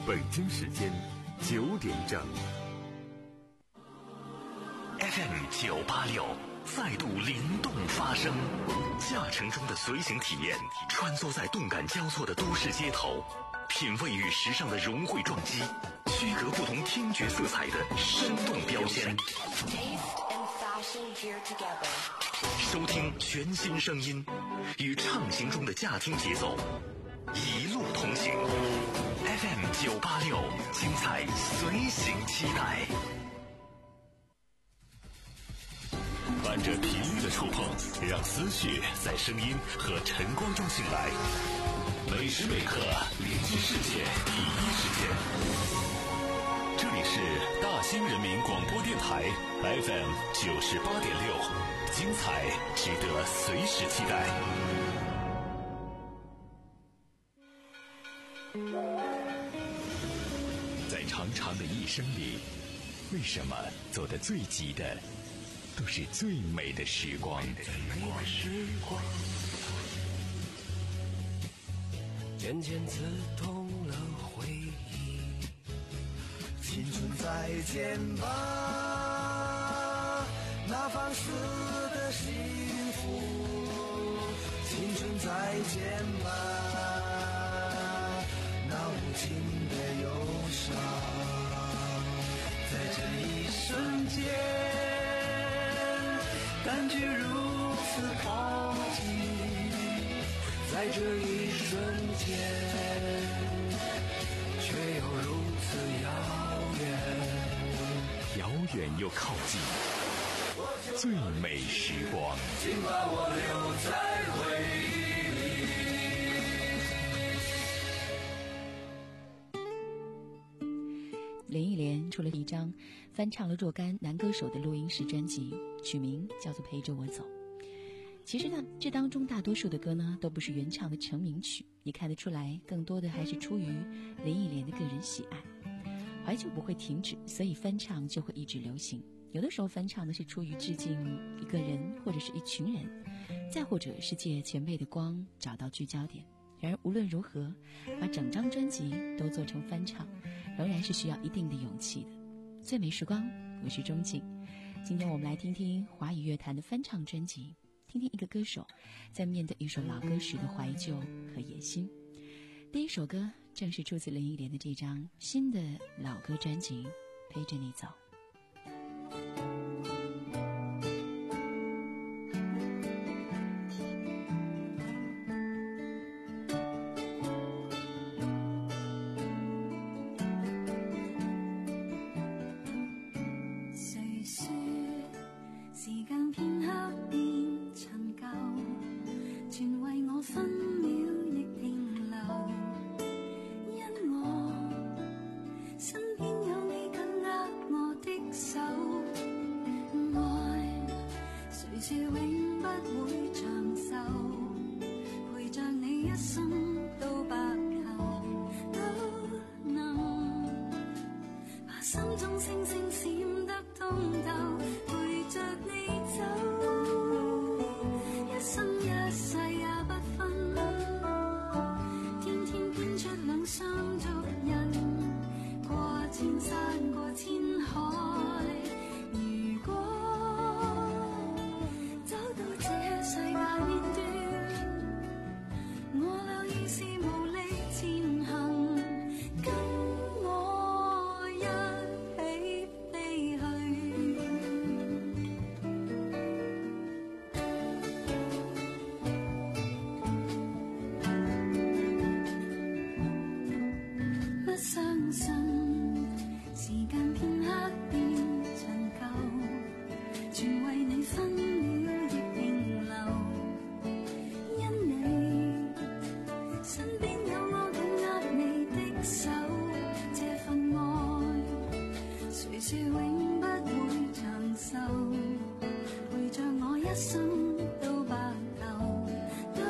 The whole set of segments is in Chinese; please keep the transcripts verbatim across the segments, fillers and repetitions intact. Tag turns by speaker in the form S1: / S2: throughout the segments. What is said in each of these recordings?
S1: 北京时间九点整。
S2: F M 九八六再度灵动发声，驾乘中的随行体验，穿梭在动感交错的都市街头，品味与时尚的融汇撞击，区隔不同听觉色彩的生动标签。收听全新声音，与畅行中的驾听节奏，一路同行。F M 九八六，精彩随行期待。伴着频率的触碰，让思绪在声音和晨光中醒来。每时每刻连接世界第一时间。这里是大兴人民广播电台 F M 九十八点六，精彩值得随时期待。在长长的一生里，为什么走得最急的都是最美的时光？
S3: 渐渐刺痛了回忆，青春再见吧，那放肆的幸福，青春再见吧，那无情的忧伤，在这一瞬间感觉如此靠近，在这一瞬间却又如此遥远，
S2: 遥远又靠近，最美时光，
S3: 请把我留在回
S4: 忆里。林忆莲出了一张翻唱了若干男歌手的录音室专辑，取名叫做《陪着我走》。其实呢，这当中大多数的歌呢都不是原唱的成名曲，你看得出来，更多的还是出于林忆莲的个人喜爱。怀旧不会停止，所以翻唱就会一直流行。有的时候翻唱呢是出于致敬一个人或者是一群人，再或者是借前辈的光找到聚焦点。然而无论如何，把整张专辑都做成翻唱，仍然是需要一定的勇气的。最美时光，我是钟静。今天我们来听听华语乐坛的翻唱专辑，听听一个歌手在面对一首老歌时的怀旧和野心。第一首歌正是出自林忆莲的这张新的老歌专辑《陪着你走》。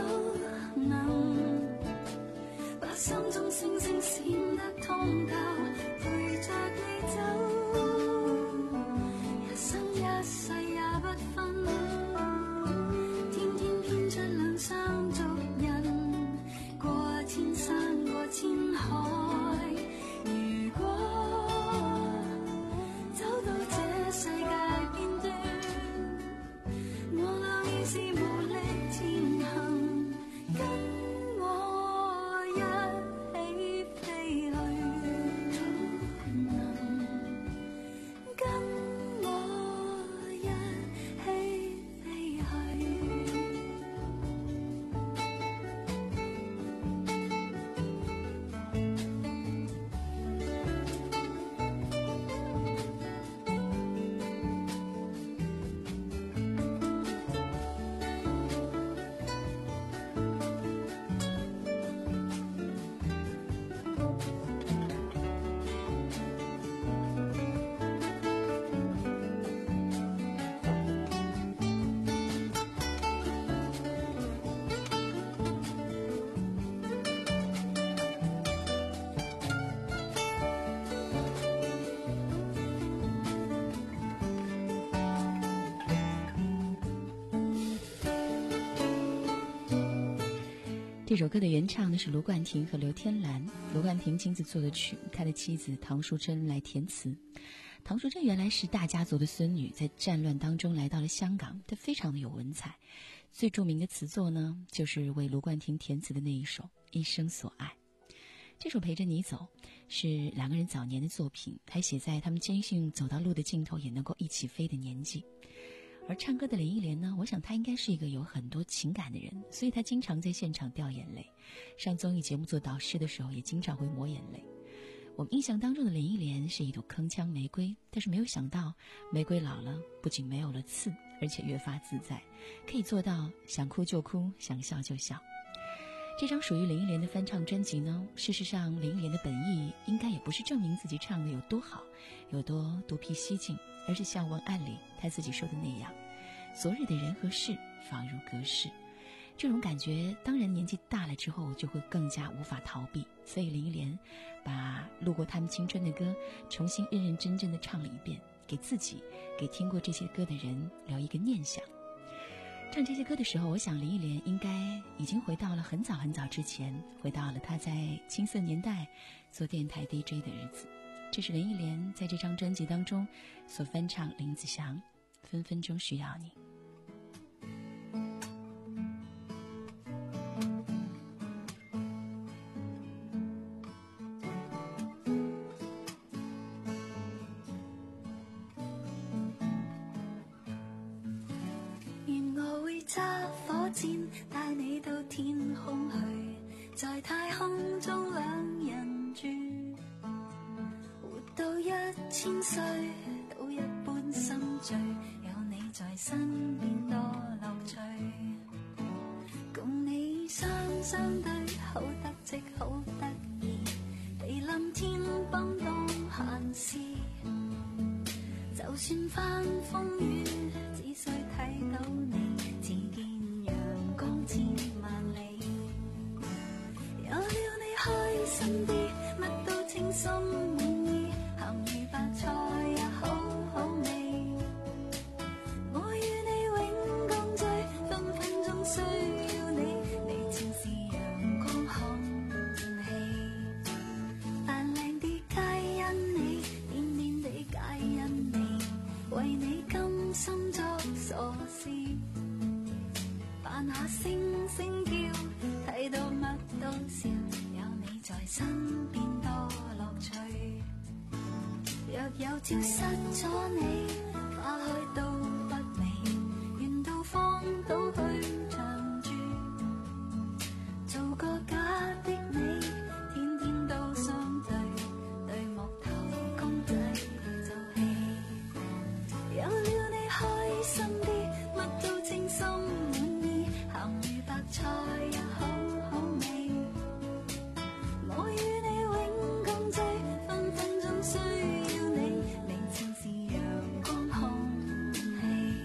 S5: 心中星星閃得通透。
S4: 这首歌的原唱呢是卢冠廷和刘天兰，卢冠廷亲自作的曲，他的妻子唐淑珍来填词。唐淑珍原来是大家族的孙女，在战乱当中来到了香港，她非常的有文采。最著名的词作呢，就是为卢冠廷填词的那一首《一生所爱》。这首《陪着你走》是两个人早年的作品，还写在他们坚信走到路的尽头也能够一起飞的年纪。而唱歌的林忆莲呢，我想她应该是一个有很多情感的人，所以她经常在现场掉眼泪，上综艺节目做导师的时候也经常会抹眼泪。我们印象当中的林忆莲是一朵铿锵玫瑰，但是没有想到玫瑰老了，不仅没有了刺，而且越发自在，可以做到想哭就哭，想笑就笑。这张属于林忆莲的翻唱专辑呢，事实上林忆莲的本意应该也不是证明自己唱的有多好，有多独辟蹊径，而是像文案里她自己说的那样，昨日的人和事仿如隔世。这种感觉当然年纪大了之后就会更加无法逃避，所以林忆莲把路过他们青春的歌重新认认真真的唱了一遍，给自己，给听过这些歌的人留一个念想。唱这些歌的时候，我想林忆莲应该已经回到了很早很早之前，回到了她在青涩年代做电台 D J 的日子。这是林忆莲在这张专辑当中所翻唱林子祥《分分钟需要你》。
S5: 揸火箭帶你到天空去，在太空中兩人住，活到一千歲都一般心醉，有你在身邊多樂趣，共你雙雙對好得戚好得意，地冧天崩當閒事，就算翻風雨只需睇到你，只見陽光千萬里，有了你開心啲，乜都稱心滿意，鹹魚白菜也好好味，我與你永共聚，分分鐘需要你，你正是陽光空氣，扮靚啲皆因你，癲癲地皆因你，為你甘心作傻事，扮下星星叫，睇到乜都笑，有你在身邊多樂趣，若有朝失咗你，花開都不美，願到荒島去長住，做個假的你，天天都相對，對木頭公仔做戲，有了你開心啲，乜都稱心滿意，鹹魚白菜也好好味，我與你永共聚，分分鐘需要你，你正是陽光空氣。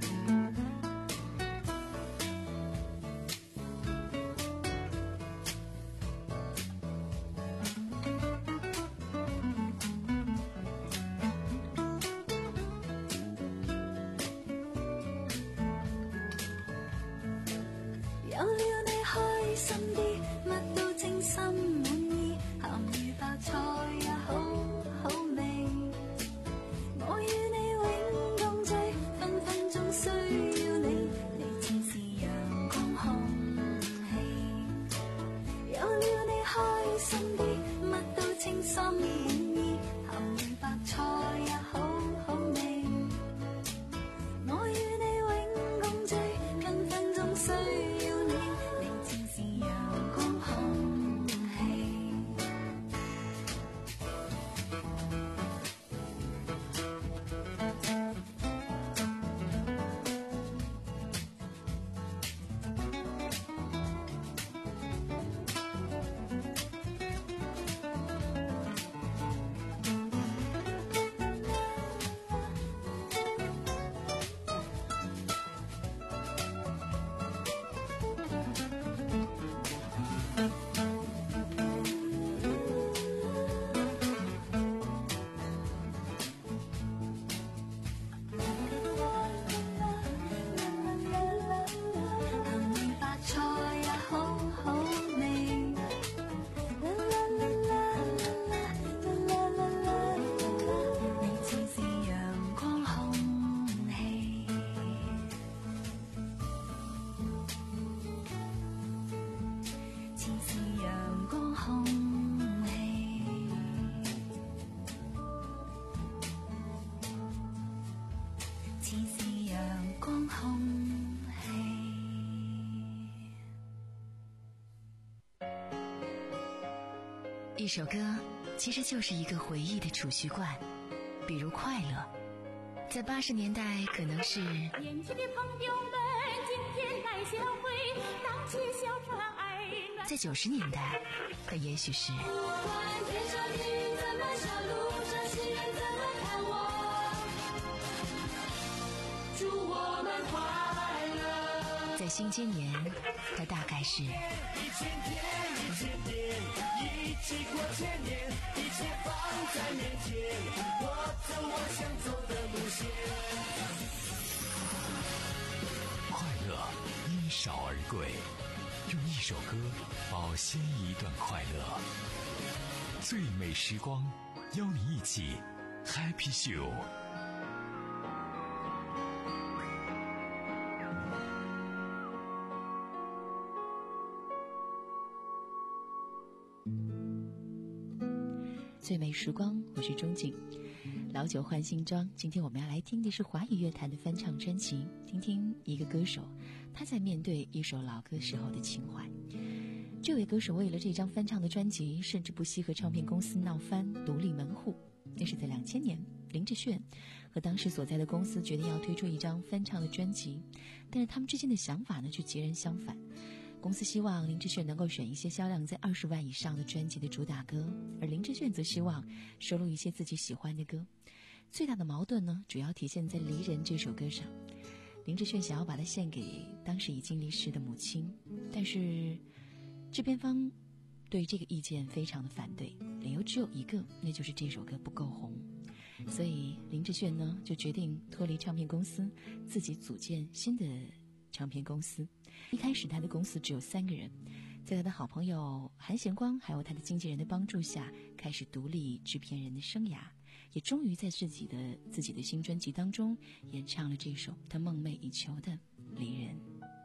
S5: 有了你開心啲，乜都稱心滿意，鹹魚白菜也好好味，我與你永共聚，分分鐘需要你，你正是陽光空氣，有了你開心啲，乜都稱心滿意，鹹魚白菜也好好味，我與你永共聚，分分鐘需要你，你正是陽光空氣。
S4: 一首歌其实就是一个回忆的储蓄罐，比如快乐，在八十年代可能是
S6: 年轻的朋友们今天来相会，荡起小船儿暖。
S4: 在九十年代它也许是
S5: 不管天上云怎么笑，路上行人怎么看我，祝我们快乐。
S4: 在新千年它大概是
S3: 一千天一千年，一起过千年，一切放在面前，我走我想走的路线。
S2: 快乐因少而贵，用一首歌保鲜一段快乐。最美时光，邀你一起 Happy Show。
S4: 最美时光，我是钟景。老酒换新装，今天我们要来听的是华语乐坛的翻唱专辑，听听一个歌手他在面对一首老歌时候的情怀。这位歌手为了这张翻唱的专辑，甚至不惜和唱片公司闹翻，独立门户。那是在两千年，林志炫和当时所在的公司决定要推出一张翻唱的专辑，但是他们之间的想法呢却截然相反。公司希望林志炫能够选一些销量在二十万以上的专辑的主打歌，而林志炫则希望收录一些自己喜欢的歌。最大的矛盾呢，主要体现在《离人》这首歌上。林志炫想要把它献给当时已经离世的母亲，但是制片方对这个意见非常的反对，理由只有一个，那就是这首歌不够红。所以林志炫呢就决定脱离唱片公司，自己组建新的唱片公司。一开始他的公司只有三个人，在他的好朋友韩贤光还有他的经纪人的帮助下，开始独立制片人的生涯，也终于在自己的自己的新专辑当中演唱了这首他梦寐以求的《离人》。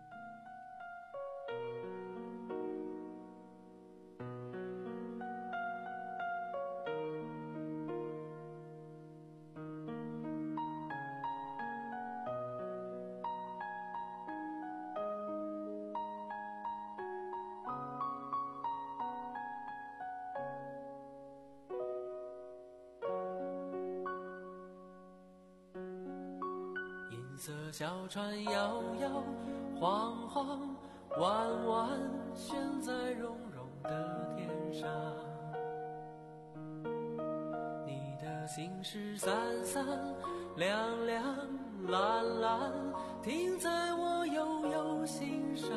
S3: 色小船摇摇晃晃，弯弯悬在绒绒的天上。你的心事散散亮亮蓝蓝，停在我悠悠心上。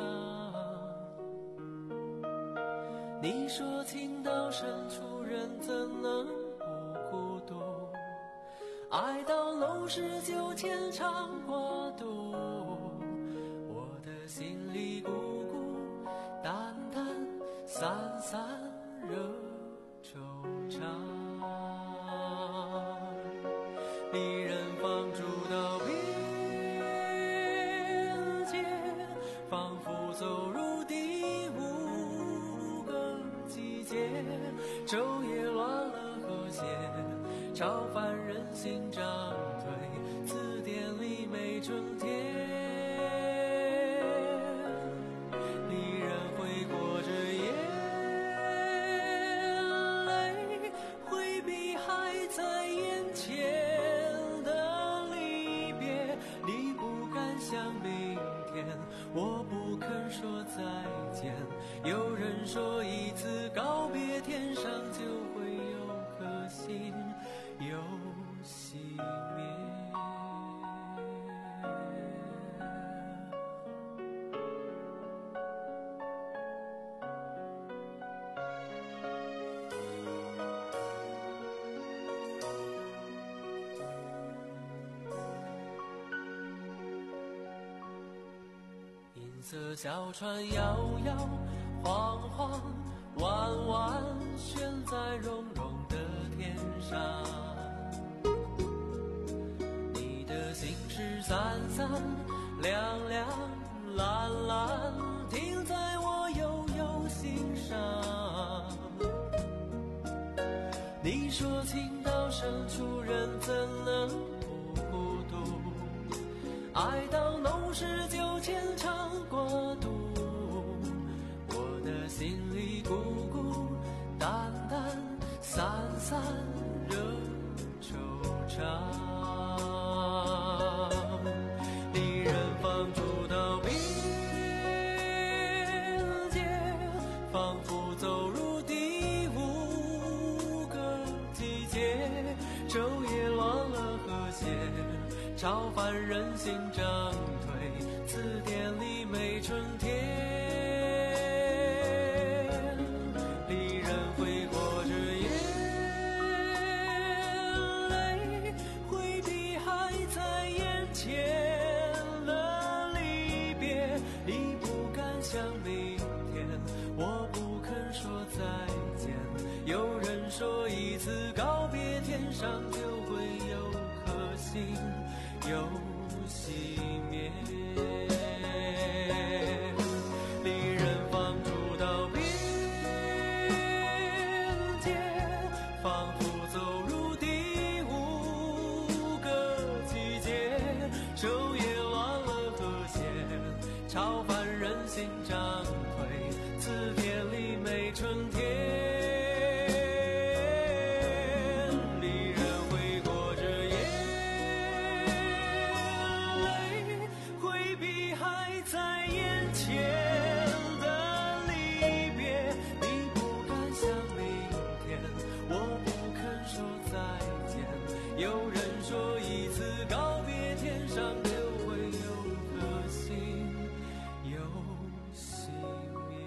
S3: 你说情到深处人怎能不孤独，爱到浓时就牵肠挂肚，我的心里孤孤单单散散惹惆怅。离人放逐到边界，仿佛走入第五个季节，昼夜乱了和谐，超凡人心涨退，字典里没春天。离人会过着眼泪，回避还在眼前的离别。你不敢想明天，我不肯说再见。有人说一次告别，天上就会有颗星又熄灭。银色小船摇摇晃晃，弯弯悬在绒绒的天上。你的心事散散亮亮蓝蓝，停在我悠悠心上。你说情到深处人怎能不孤独，爱到浓时就牵肠挂肚，我的心里孤孤单单散惹惆怅。离人放逐到边界，仿佛走入第五个季节。昼夜乱了和谐，超凡人心涨退，词典里没春天。离人挥过着眼泪，回避还在眼前的离别。你不敢想明天，我不肯说再见。有人说一次告别，天上就会有颗星又熄灭。离人放逐到边界，仿佛走入第五个季节。昼夜乱了和谐，超凡人心涨退，词典里没春天。有人说一次告别，天上就会有颗星又熄灭。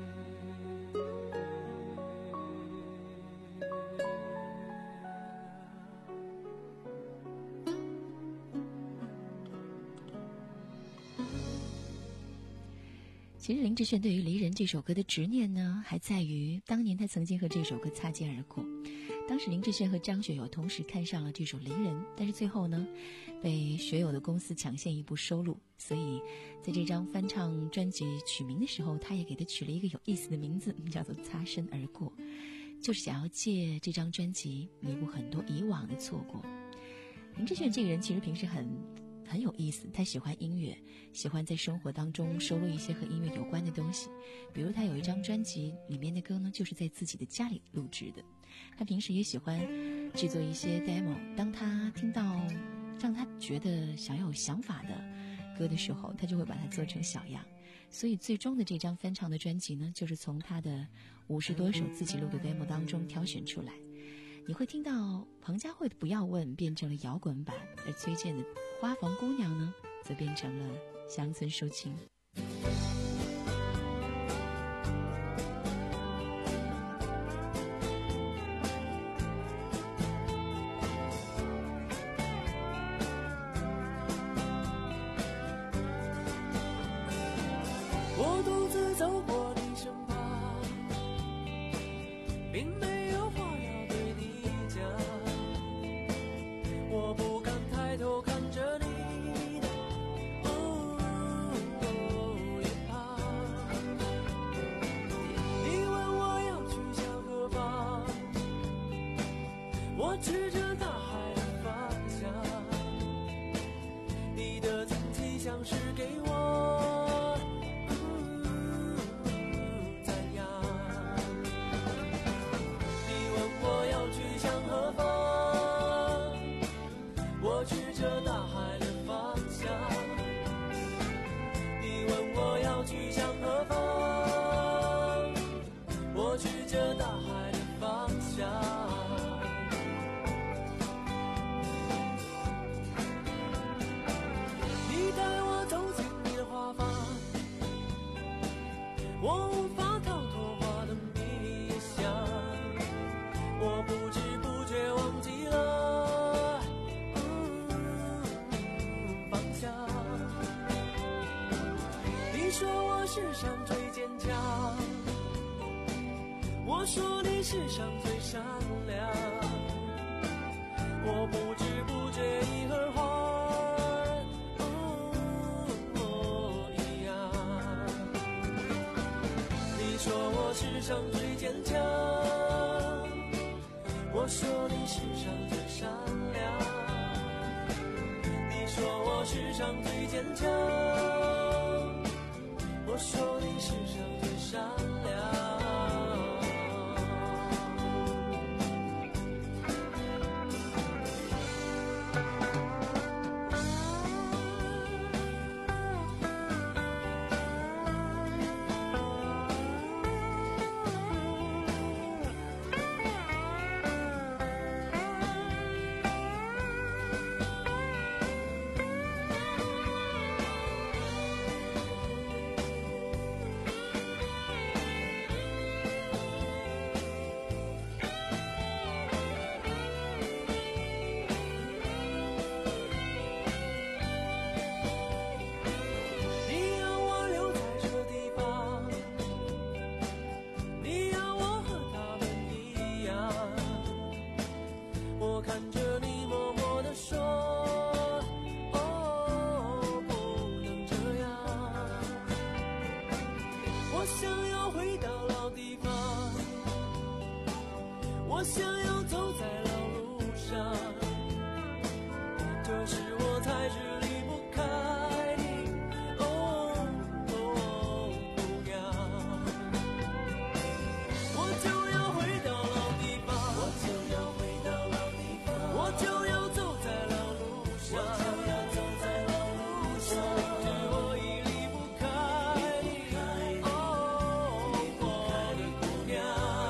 S4: 其实林志炫对于《离人》这首歌的执念呢，还在于当年他曾经和这首歌擦肩而过。当时林志炫和张学友同时看上了这首《离人》，但是最后呢，被学友的公司抢先一步收录，所以在这张翻唱专辑取名的时候，他也给它取了一个有意思的名字，叫做《擦身而过》，就是想要借这张专辑弥补很多以往的错过。林志炫这个人其实平时很很有意思，他喜欢音乐，喜欢在生活当中收录一些和音乐有关的东西。比如他有一张专辑里面的歌呢，就是在自己的家里录制的。他平时也喜欢制作一些 demo， 当他听到让他觉得想要有想法的歌的时候，他就会把它做成小样。所以最终的这张翻唱的专辑呢，就是从他的五十多首自己录的 demo 当中挑选出来。你会听到彭佳慧的《不要问》变成了摇滚版，而崔健的《花房姑娘》呢，则变成了乡村抒情。
S3: 我独自走过你身旁，并没有话要对你讲。我不敢抬头看着你的哦脸庞。你问我要去向何方，我指着大海的方向。你的惊奇像是给我我无法逃脱花的迷香，我不知不觉忘记了、嗯、方向。你说我世上最坚强，我说你世上最善良，我不知不觉已和花说我世上最坚强，我说你世上最善良。你说我世上最坚强，我说你世上最善良。 看着你默默地说，哦，不能这样。我想要回到老地方，我想要走在老路上，这时我才知离不开你，哦哦，姑娘。我就要回到老地方，我就要回到老地方，我就要走在老路上，我就要走在老路上，我明知我已离不开你，哦，离不开你，姑娘。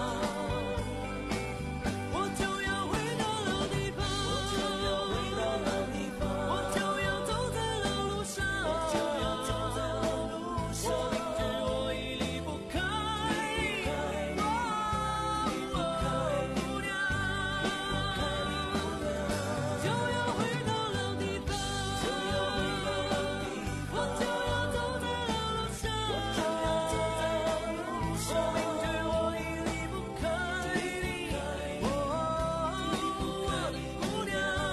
S3: 我就要回到老地方，我就要回到老地方，我就要走在老路上，我就要走在老路上，我明知我已离不开你，哦，离不开姑娘。就要回到老地方，就要回到老地方，我就要走在老路上，我就要走在老路上，我明知我已离不开你，哦，我的姑娘。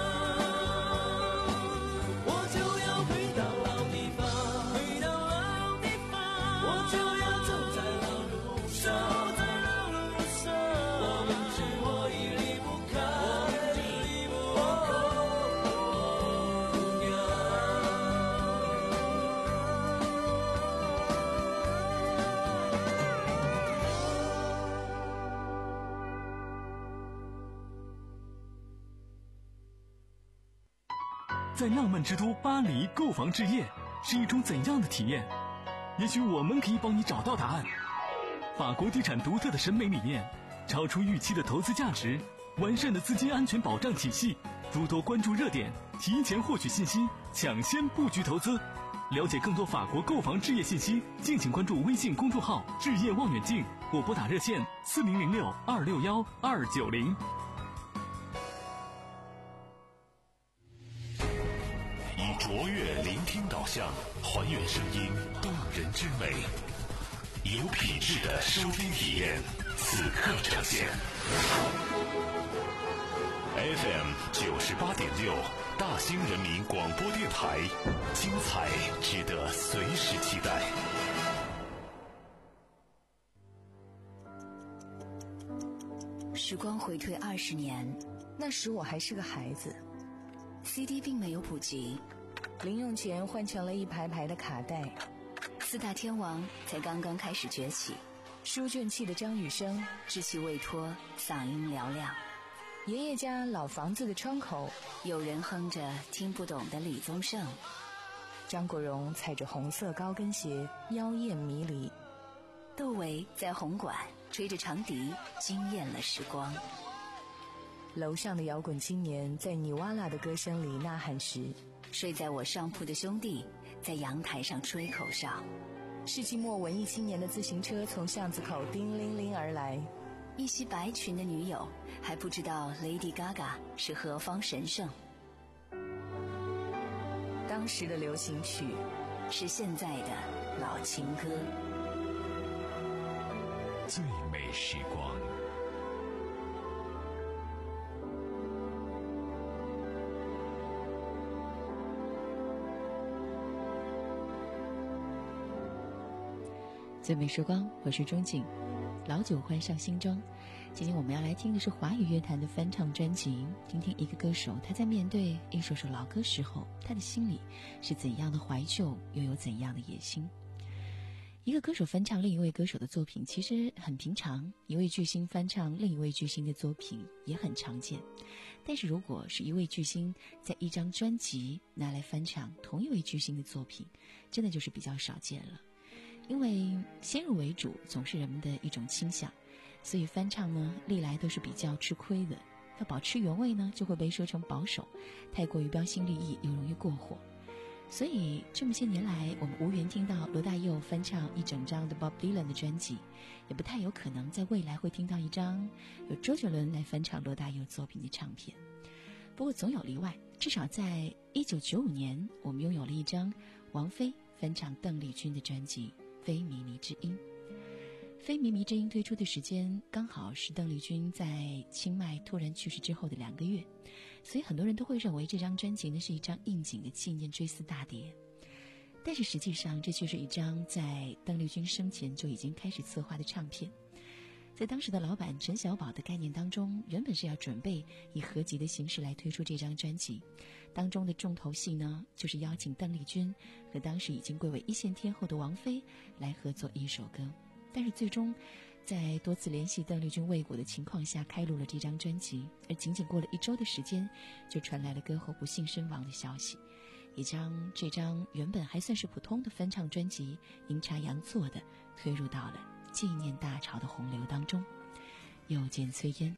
S3: 我就要回到老地方，回到老地方，我就要走在老路上，走在老路上，我明知我已离不开你，哦，姑娘。
S7: 在浪漫之都巴黎购房置业是一种怎样的体验？也许我们可以帮你找到答案。法国地产独特的审美理念，超出预期的投资价值，完善的资金安全保障体系，诸多关注热点，提前获取信息，抢先布局投资。了解更多法国购房置业信息，敬请关注微信公众号“置业望远镜”或拨打热线四零零六二六幺二九零。
S2: 以卓越聆听导向，还原声音动人之美，有品质的收听体验，此刻呈现。F M 九十八点六，大兴人民广播电台，精彩值得随时期待。
S8: 时光回退二十年，那时我还是个孩子。C D 并没有普及，零用钱换成了一排排的卡带。四大天王才刚刚开始崛起，书卷气的张雨生稚气未脱，嗓音嘹亮。爷爷家老房子的窗口，有人哼着听不懂的李宗盛。张国荣踩着红色高跟鞋，妖艳迷离。窦唯在红馆吹着长笛，惊艳了时光。楼上的摇滚青年在尼瓦拉的歌声里呐喊时，睡在我上铺的兄弟在阳台上吹口哨。世纪末文艺青年的自行车从巷子口叮铃铃而来，一袭白裙的女友还不知道 Lady Gaga 是何方神圣。当时的流行曲是现在的老情歌。
S2: 最美时光。
S4: 最美时光，我是钟景，老酒换上新装。今天我们要来听的是华语乐坛的翻唱专辑，听听一个歌手他在面对一首首老歌时候，他的心里是怎样的怀旧，又有怎样的野心。一个歌手翻唱另一位歌手的作品其实很平常，一位巨星翻唱另一位巨星的作品也很常见。但是如果是一位巨星在一张专辑拿来翻唱同一位巨星的作品，真的就是比较少见了。因为先入为主总是人们的一种倾向，所以翻唱呢历来都是比较吃亏的。要保持原味呢，就会被说成保守，太过于标新立异又容易过火。所以这么些年来，我们无缘听到罗大佑翻唱一整张的 Bob Dylan 的专辑，也不太有可能在未来会听到一张由周杰伦来翻唱罗大佑作品的唱片。不过总有例外，至少在一九九五年，我们拥有了一张王菲翻唱邓丽君的专辑《非靡靡之音》。 非靡靡之音推出的时间刚好是邓丽君在清迈突然去世之后的两个月，所以很多人都会认为这张专辑呢是一张应景的纪念追思大碟。但是实际上这却是一张在邓丽君生前就已经开始策划的唱片。在当时的老板陈小宝的概念当中，原本是要准备以合集的形式来推出这张专辑，当中的重头戏呢就是邀请邓丽君和当时已经贵为一线天后的王菲来合作一首歌。但是最终在多次联系邓丽君未果的情况下开录了这张专辑，而仅仅过了一周的时间就传来了歌后不幸身亡的消息，也将这张原本还算是普通的翻唱专辑阴差阳错的推入到了纪念大潮的洪流当中。又见炊烟。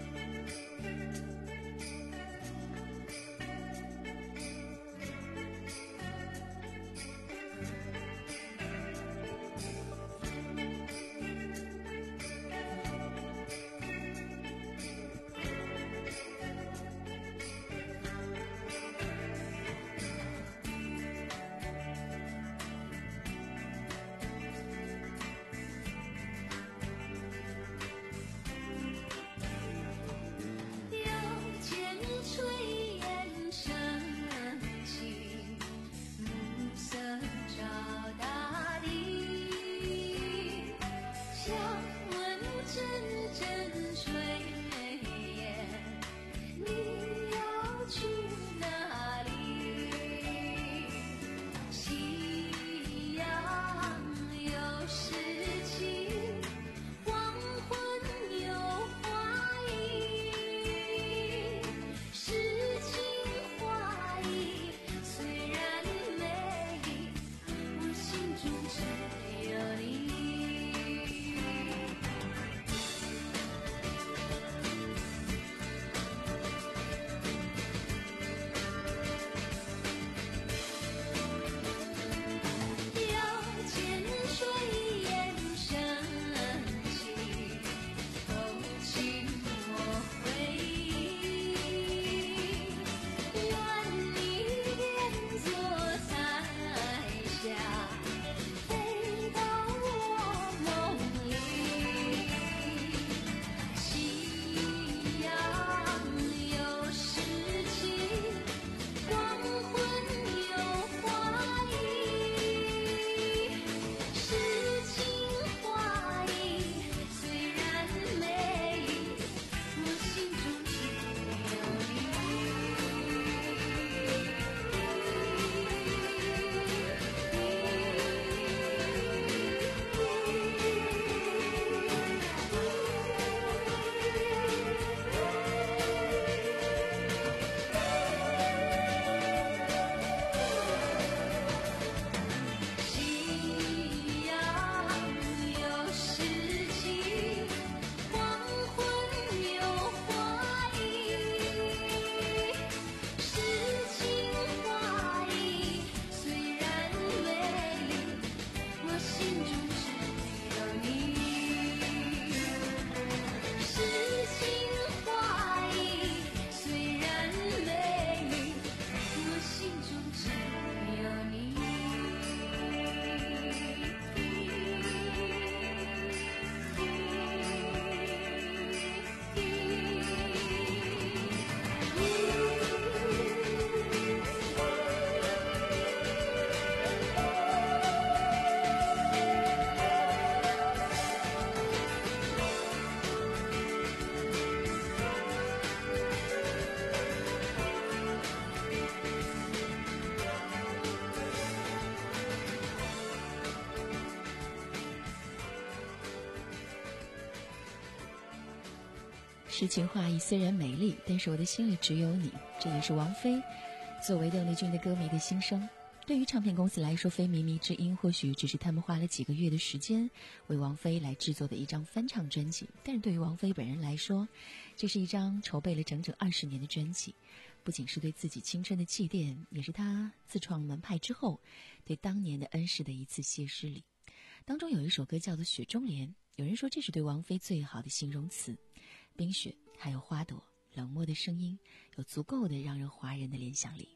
S4: 诗情画意虽然美丽，但是我的心里只有你，这也是王菲作为邓丽君的歌迷的心声。对于唱片公司来说，非靡靡之音或许只是他们花了几个月的时间为王菲来制作的一张翻唱专辑，但是对于王菲本人来说，这是一张筹备了整整二十年的专辑，不仅是对自己青春的祭奠，也是她自创门派之后对当年的恩师的一次谢师礼。当中有一首歌叫做《雪中莲》，有人说这是对王菲最好的形容词，冰雪还有花朵，冷漠的声音，有足够的让人哗然的联想力。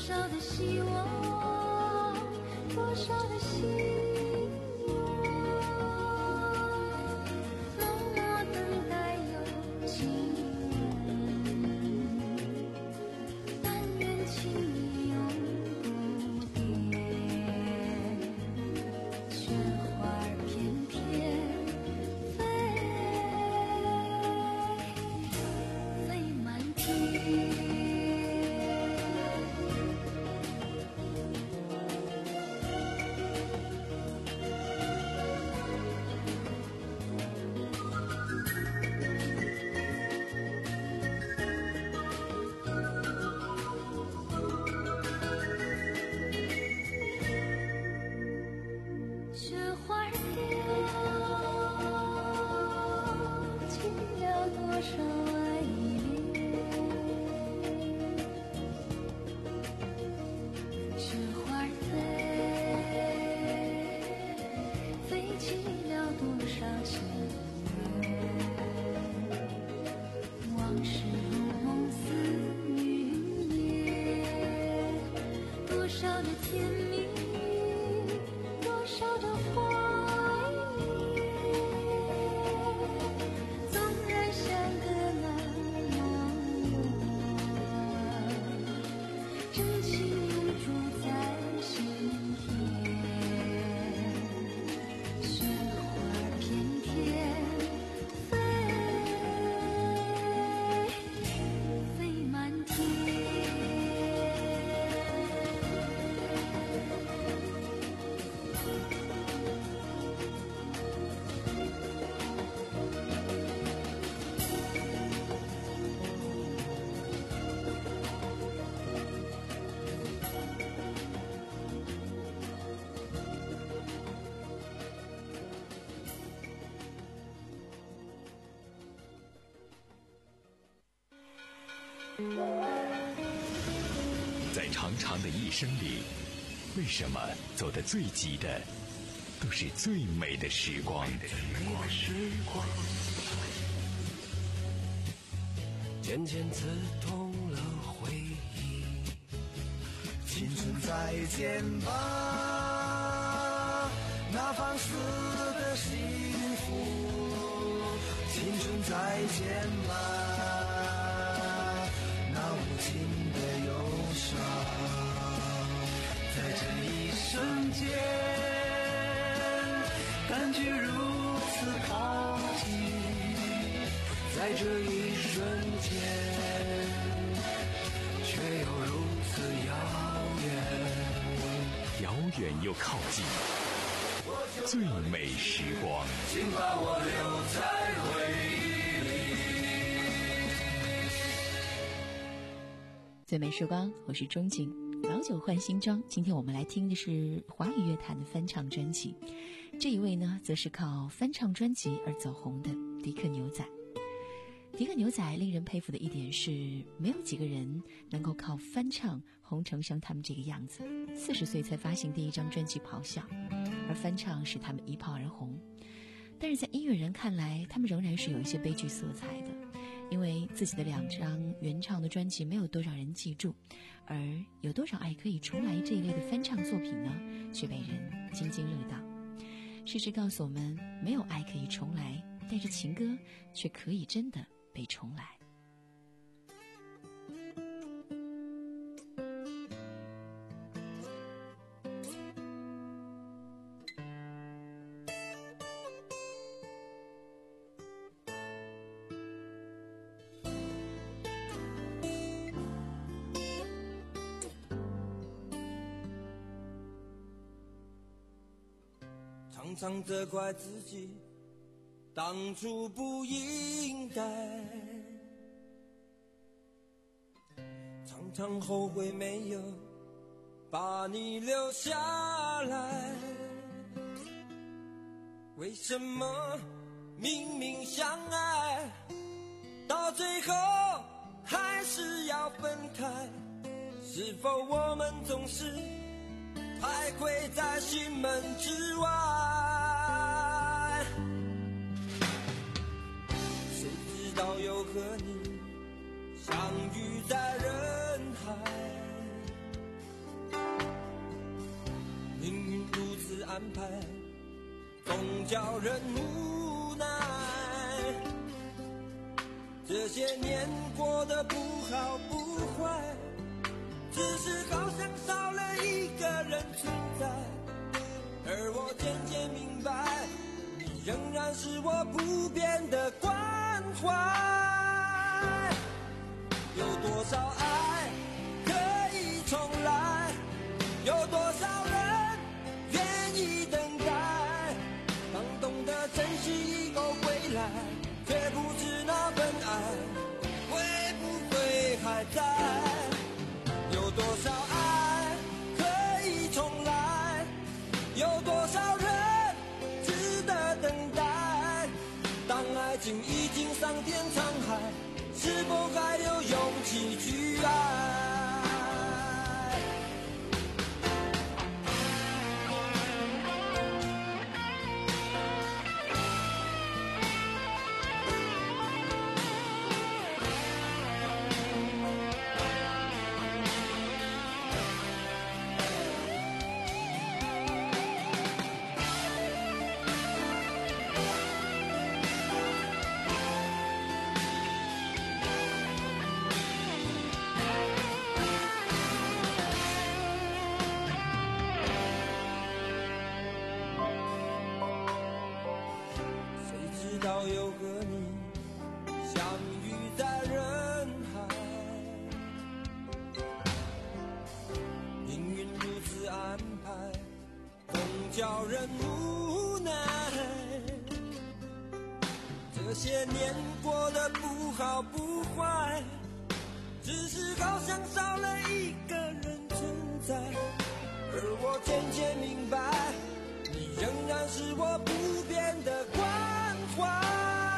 S5: 少的希望，多少的希望，默默等待有情人，但愿情永不变，雪花翩翩飞，飞满天。雪花飘，起了多少爱恋？雪花飞，飞起了多少情缘？往事如梦似云烟，多少的甜蜜，多少的怀念，纵然相隔那么远，真情永驻在心田。雪花翩翩飞，飞满天。
S2: 在长长的一生里，为什么走得最急的都是最美的时光？
S3: 渐渐刺痛了回忆，青春再见吧，那放肆的幸福，青春再见吧，那无情的忧伤，在这一瞬间感觉如此靠近，在这一瞬间却又如此遥远，
S2: 遥远又靠近，最美时光，
S3: 请把我留在回忆里。
S4: 最美时光，我是钟景。老酒换新装，今天我们来听的是华语乐坛的翻唱专辑。这一位呢，则是靠翻唱专辑而走红的迪克牛仔。迪克牛仔令人佩服的一点是，没有几个人能够靠翻唱红成像他们这个样子。四十岁才发行第一张专辑《咆哮》，而翻唱使他们一炮而红。但是在音乐人看来，他们仍然是有一些悲剧色彩的，因为自己的两张原唱的专辑没有多少人记住，而有多少爱可以重来这一类的翻唱作品呢，却被人津津乐道。事实告诉我们，没有爱可以重来，但是情歌却可以真的被重来。
S3: 常常责怪自己当初不应该，常常后悔没有把你留下来。为什么明明相爱，到最后还是要分开？是否我们总是徘徊在心门之外？谁知道又和你相遇在人海， 排，总叫人无奈。这些年过得不好不坏，只是好像少了一个人存在。而我渐渐明白，你仍然是我不变的关怀。有多少爱可以重来，有多少人愿意等待。当懂得珍惜以后归来，却不知那份爱会不会还在。有多少爱可以重来，有多少人值得等待。当爱情已经桑田沧海，是否还有勇气去爱？又和你相遇在人海，命运如此安排，总叫人无奈。这些年过得不好不坏，只是好像少了一个人存在。而我渐渐明白，你仍然是我不变的关怀。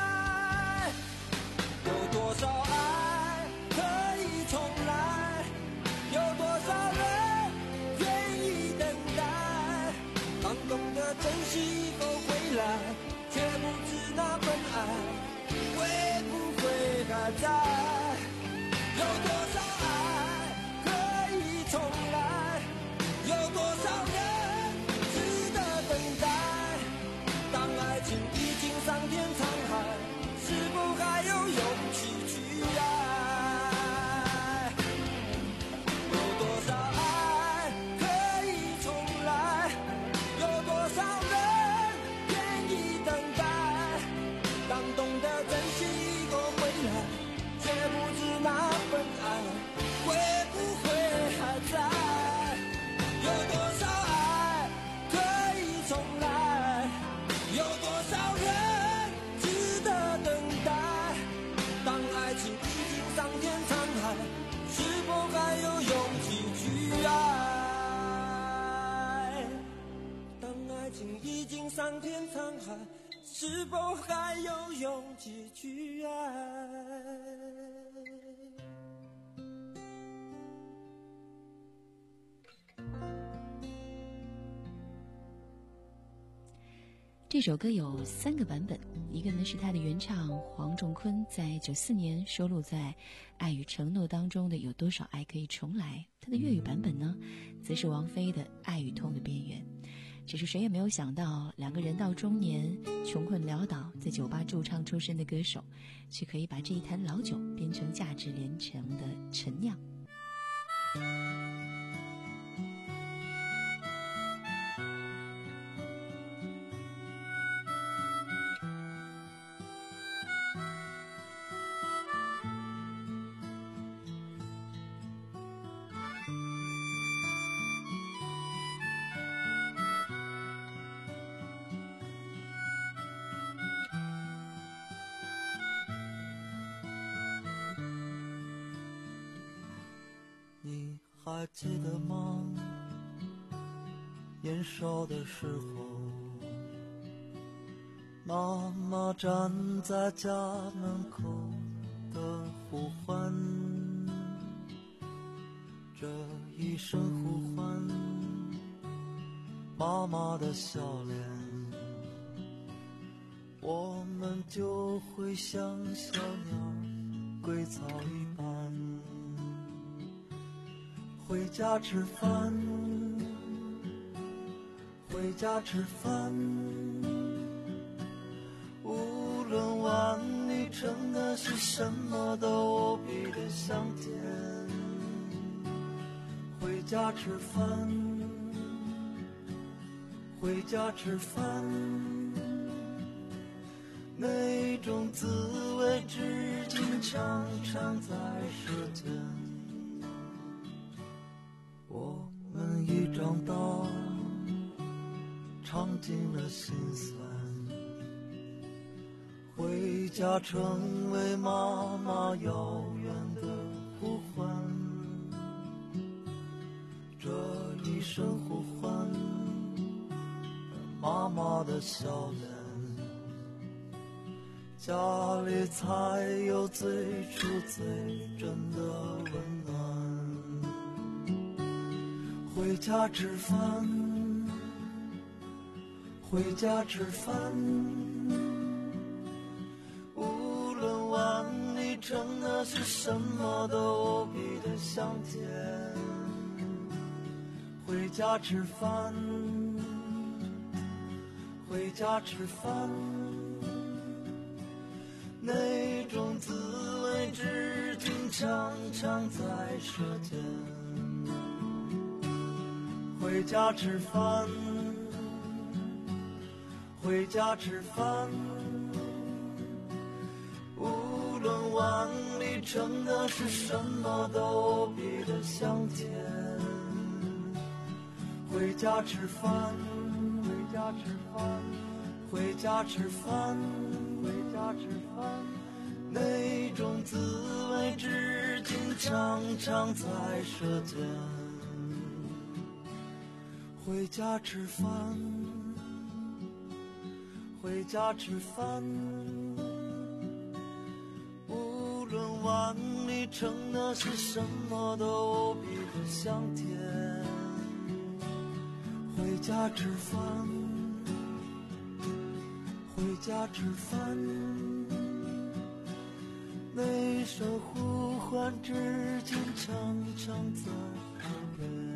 S3: 有多少爱可以重来，有多少人愿意等待。当懂得珍惜以后回来，却不知那份爱会不会还在。有多少爱可以重来，有多少人值得等待。当爱情已经桑田沧海，是否还有勇气去爱？有多少爱可以重来，有多少人愿意等待。当懂得珍惜以后回来，却不知那份爱会不会还在。有多少爱可以重来，有多少人值得等待。当爱情已经桑田沧海，是否还有勇气去爱？当爱情已经桑田沧海，是否还有勇气去爱？
S4: 这首歌有三个版本，一个呢是它的原唱黄仲坤在九四年收录在《爱与承诺》当中的《有多少爱可以重来》，它的粤语版本呢，则是王菲的《爱与痛的边缘》。只是谁也没有想到，两个人到中年、穷困潦倒，在酒吧驻唱出身的歌手，却可以把这一坛老酒变成价值连城的陈酿。
S9: 还记得吗？年少的时候，妈妈站在家门口的呼唤，这一声呼唤，妈妈的笑脸，我们就会像小鸟归巢一般，回家吃饭，回回家吃饭，无论碗里盛的是什么都无比的香甜。回家吃饭，回家吃饭，那种滋味至今常常在舌尖。我们已长大，尝尽了心酸，回家成为妈妈遥远的呼唤。这一声呼唤，妈妈的笑脸，家里才有最初最真的温暖。回家吃饭，回家吃饭，无论碗里盛的是什么都无比的香甜。回家吃饭，回家吃饭，那种滋味至今常常在舌尖。回家吃饭，回家吃饭，无论碗里盛的是什么都无比的香甜。回家吃饭，回家吃饭，回家吃饭，回家吃饭，那种滋味至今常常在舌尖。回家吃饭，回家吃饭，无论碗里盛的是什么都无比的香甜。回家吃饭，回家吃饭，那声呼唤至今常常在耳边。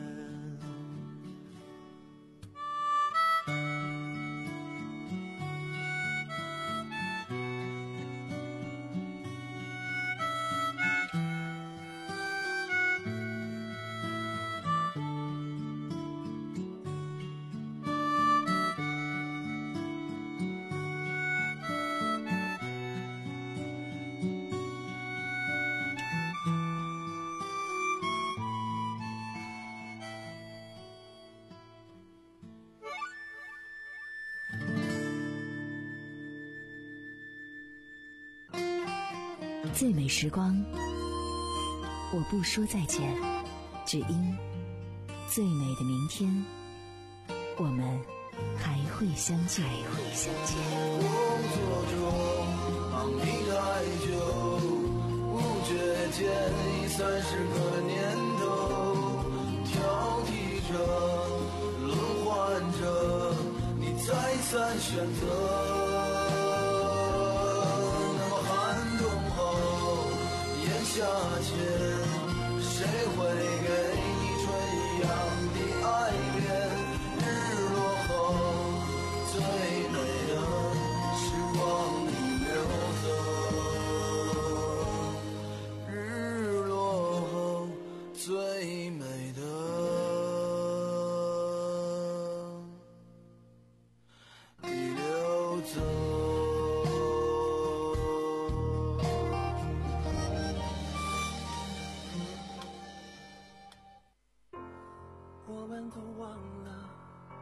S8: 最美时光，我不说再见，只因最美的明天，我们还会相见。还会相见。
S9: 工作中忙你太久，不觉间已三十个年头，挑剔着，轮换着，你再三选择。夏天，谁会给你春一样的爱恋？日落后，最美的时光已流走。日落后，最美的已流走。
S3: 都忘了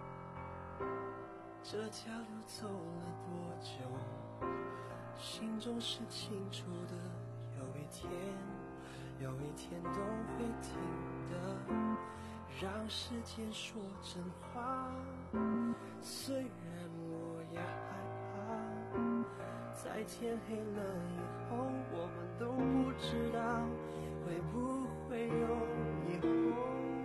S3: 这条路走了多久，心中是清楚的，有一天有一天都会停的，让时间说真话，虽然我也害怕，在天黑了以后，我们都不知道会不会有以后。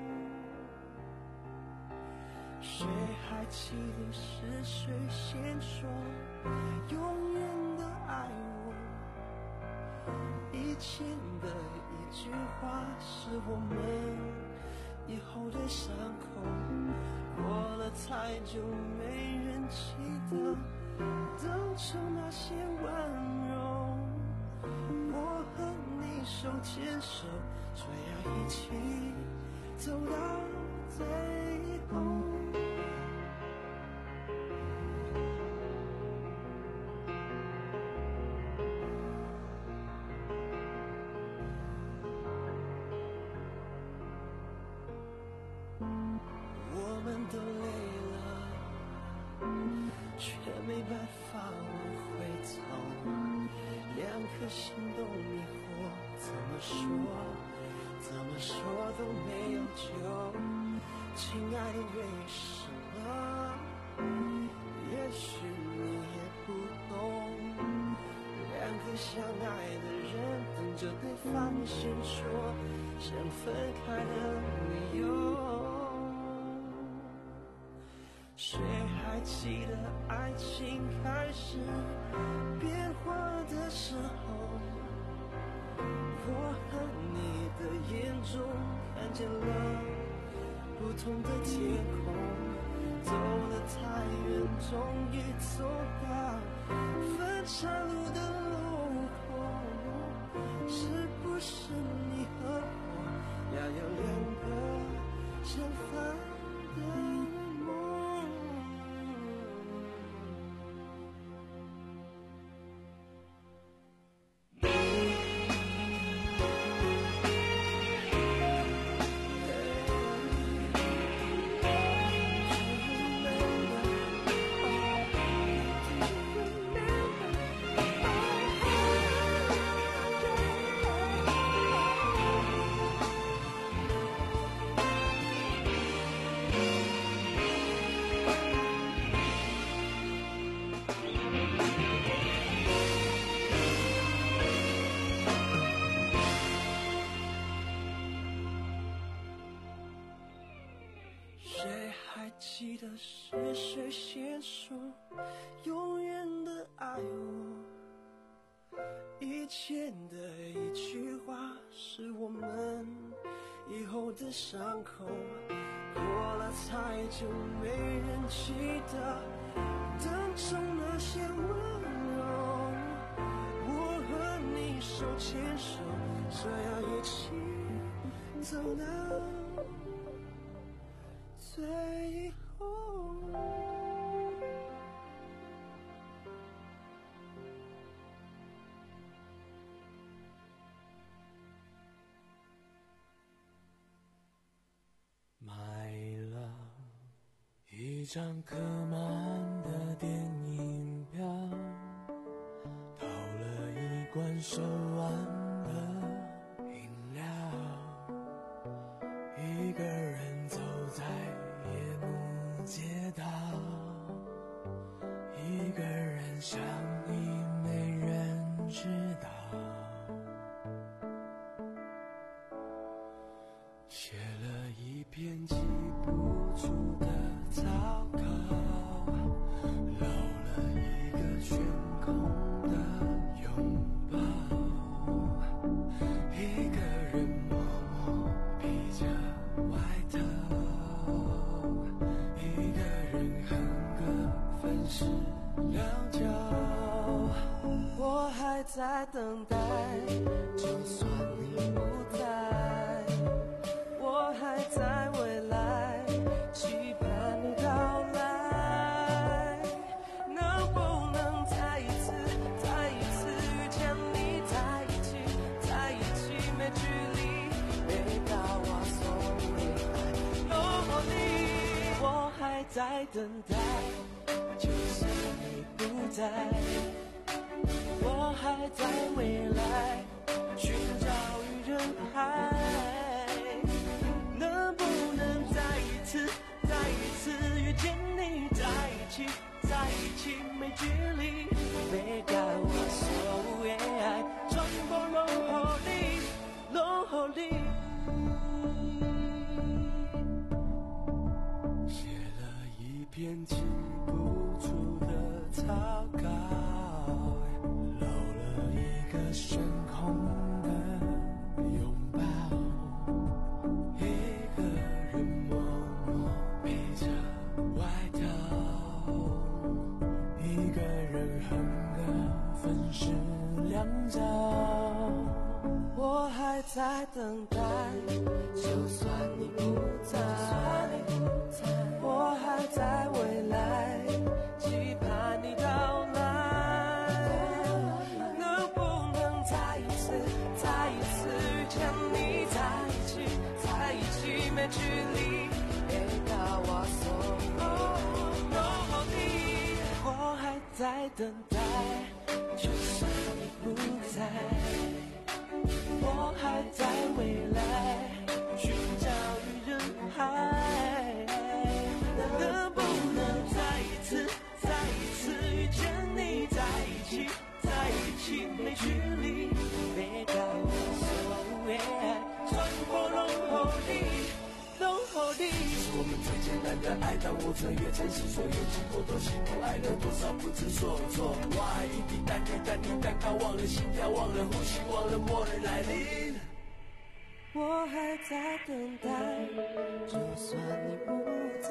S3: 谁还记得是谁先说永远的爱我？以前的一句话是我们以后的伤口，过了
S9: 太久没人记得当初那些温柔，我和你手牵手，说要一起走到最后。我们都累了，却没办法往回走，两颗心都迷惑，怎么说怎么说都没有救。亲爱的，为什么？也许你也不懂，两个相爱的人等着对方先说想分开的理由。谁还记得爱情开始变化的时候，我和你的眼中看见了不同的天空，走得太远，终于走到分岔路的路口，是不是你和我要有两个相反的记得是谁先说永远的爱我，以前的一句话是我们以后的伤口，过了太久没人记得当初那些温柔，我和你手牵手，说要一起走到最后。
S3: 买了一张客满的电影票，掏了一罐手腕的饮料，一个人走在夜幕街道，一个人想你没人知道，写了一篇记不住的草稿，漏了一个悬空的拥抱，一个人默默披着外套，一个人哼歌分饰两角，我还在等待，就算你不在，我还在未来期盼你到来，能不能再一次再一次遇见你，在一起在一起没距离，没到我送你来落地，我还在等待，就算你不在，我还在未来寻找于人海，能不能再一次再一次遇见你，在一起在一起没距离，没搞我所谓爱全部拢予你拢予你，写了一篇记不住的草稿，漏了一个悬空的拥抱，一个人默默披着外在等待，就算你不在，我还在未来期盼你到来。能不能再一次再一次遇见你，在一起在一起没距离，别把我送你，我还在等待，就算你不在，我还在未来寻找于人海。能不能再一次再一次遇见你，在一起在一起没距离，别告我所谓穿过龙后地龙后地。
S9: 是我们最艰难的爱，但我曾越珍惜，所有经过都幸福，爱了多少不知所措。我爱一滴淡点淡点蛋糕，忘了心跳，忘了呼吸，忘了末日来临。
S3: 我还在等待，就算你不在，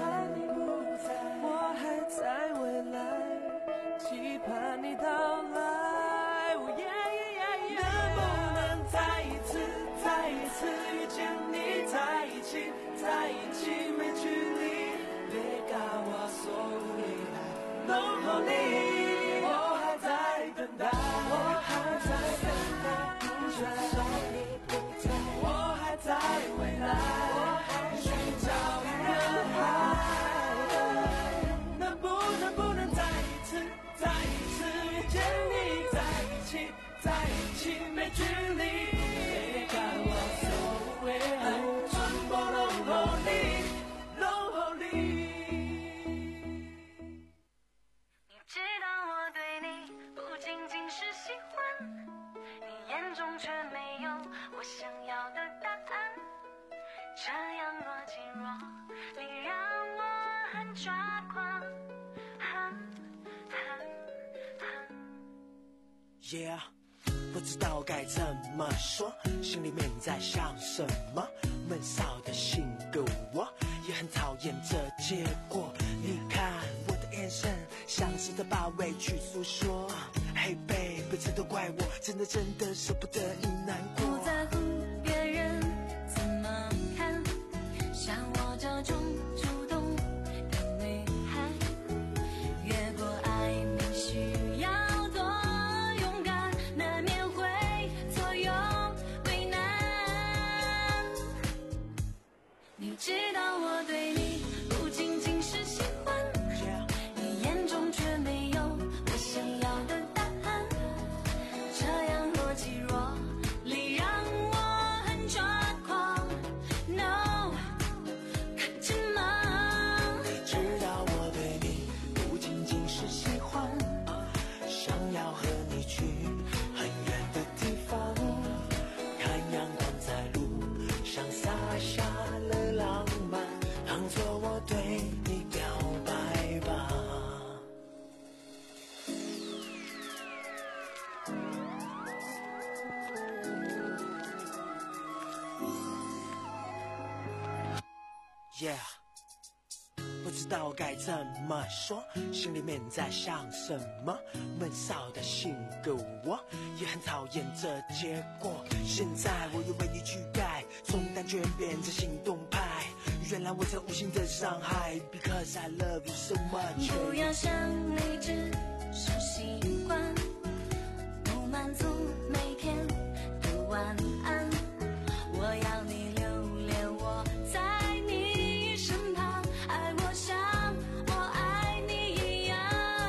S3: 我还在未来期盼你到来。哦耶耶耶耶，能不能再一次再一次遇见你，在一起在一起没距离，别告我所谓浓厚里，我还在等待，我还在等待，不算你不在，我还在未来寻找于人海。能不能不能再一次再一次遇见你，在一起在一起没距离，别告我所谓穿过龙后里龙后里。
S5: 你知道我对你不仅仅是喜欢，你眼中却没有我想要的答案，这样若即若离让我很抓狂。
S9: Yeah， 不知道该怎么说，心里面在想什么，闷骚的性格我也很讨厌这结果。你看我的眼神像是在把委屈诉说， Hey baby， 这都怪我，真的真的舍不得你难过。
S5: 不在乎别人怎么看，像我这种主动的女孩，越过爱你需要多勇敢，难免会左右为难。你知道我对你不仅仅是喜欢，你眼中却没有我想要的答案，这样若即若离让我很抓狂。 No， 看见吗？
S9: 你知道我对你不仅仅是喜欢，想要和你去很远的地方，看阳光在路上洒下了浪漫，当作我对你表白吧。Yeah， 不知道该怎么说，心里面在想什么，闷骚的性格我也很讨厌这结果。现在我又为你去改，从单纯变成行动派，原来我这无心的伤害 ，Because I love you so much。
S5: 不要想你只是习惯，不满足每天的晚安，我要你留恋我在你身旁，爱我像我爱你一样。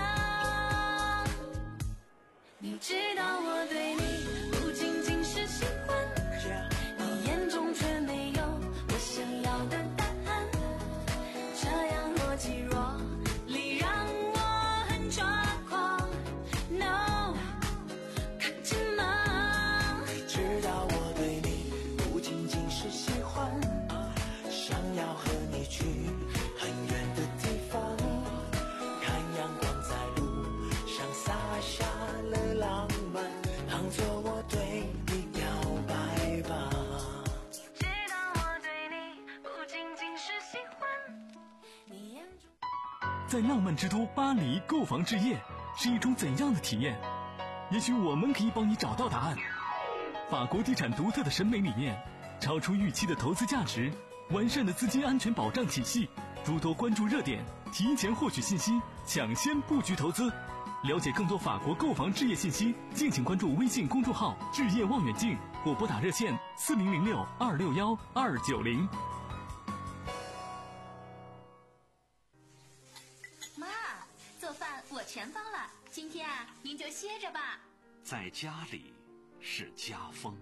S5: 你知道我对你不仅仅是喜欢，你眼中却没有我想要的答案，这样若即若离让我很抓狂。No， 看见吗？
S9: 你知道我对你不仅仅是喜欢，想要和你去很远的地方，看阳光在路上洒下了浪漫，当作我对你表白吧。
S5: 知道我对你不仅仅是喜欢，你眼中。
S7: 在浪漫之都巴黎购房置业是一种怎样的体验？也许我们可以帮你找到答案。 法国地产独特的审美理念，超出预期的投资价值，完善的资金安全保障体系，诸多关注热点，提前获取信息，抢先布局投资。了解更多法国购房置业信息，敬请关注微信公众号“置业望远镜”或拨打热线四零零六二六幺二九零。
S10: 妈，做饭我全包了，今天啊，您就歇着吧。
S2: 在家里是家风。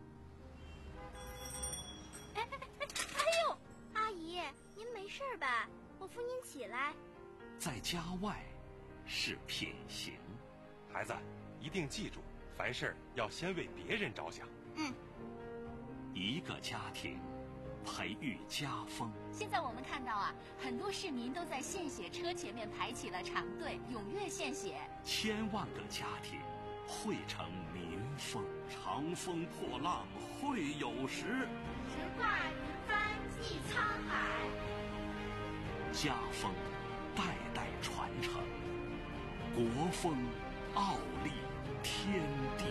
S11: 哎哎哎哎呦，阿姨，您没事吧？我扶您起来。
S2: 在家外是品行。
S12: 孩子，一定记住，凡事要先为别人着想。
S10: 嗯。
S2: 一个家庭培育家风。
S10: 现在我们看到啊，很多市民都在献血车前面排起了长队，踊跃献血。
S2: 千万个家庭汇成民风。长风破浪会有时，
S6: 直挂云帆济沧海。
S2: 家风代代传承，国风傲立天地。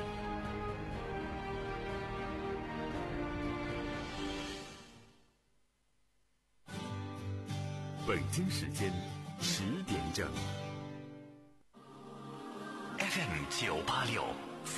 S1: 北京时间十点整。
S2: F M 九八六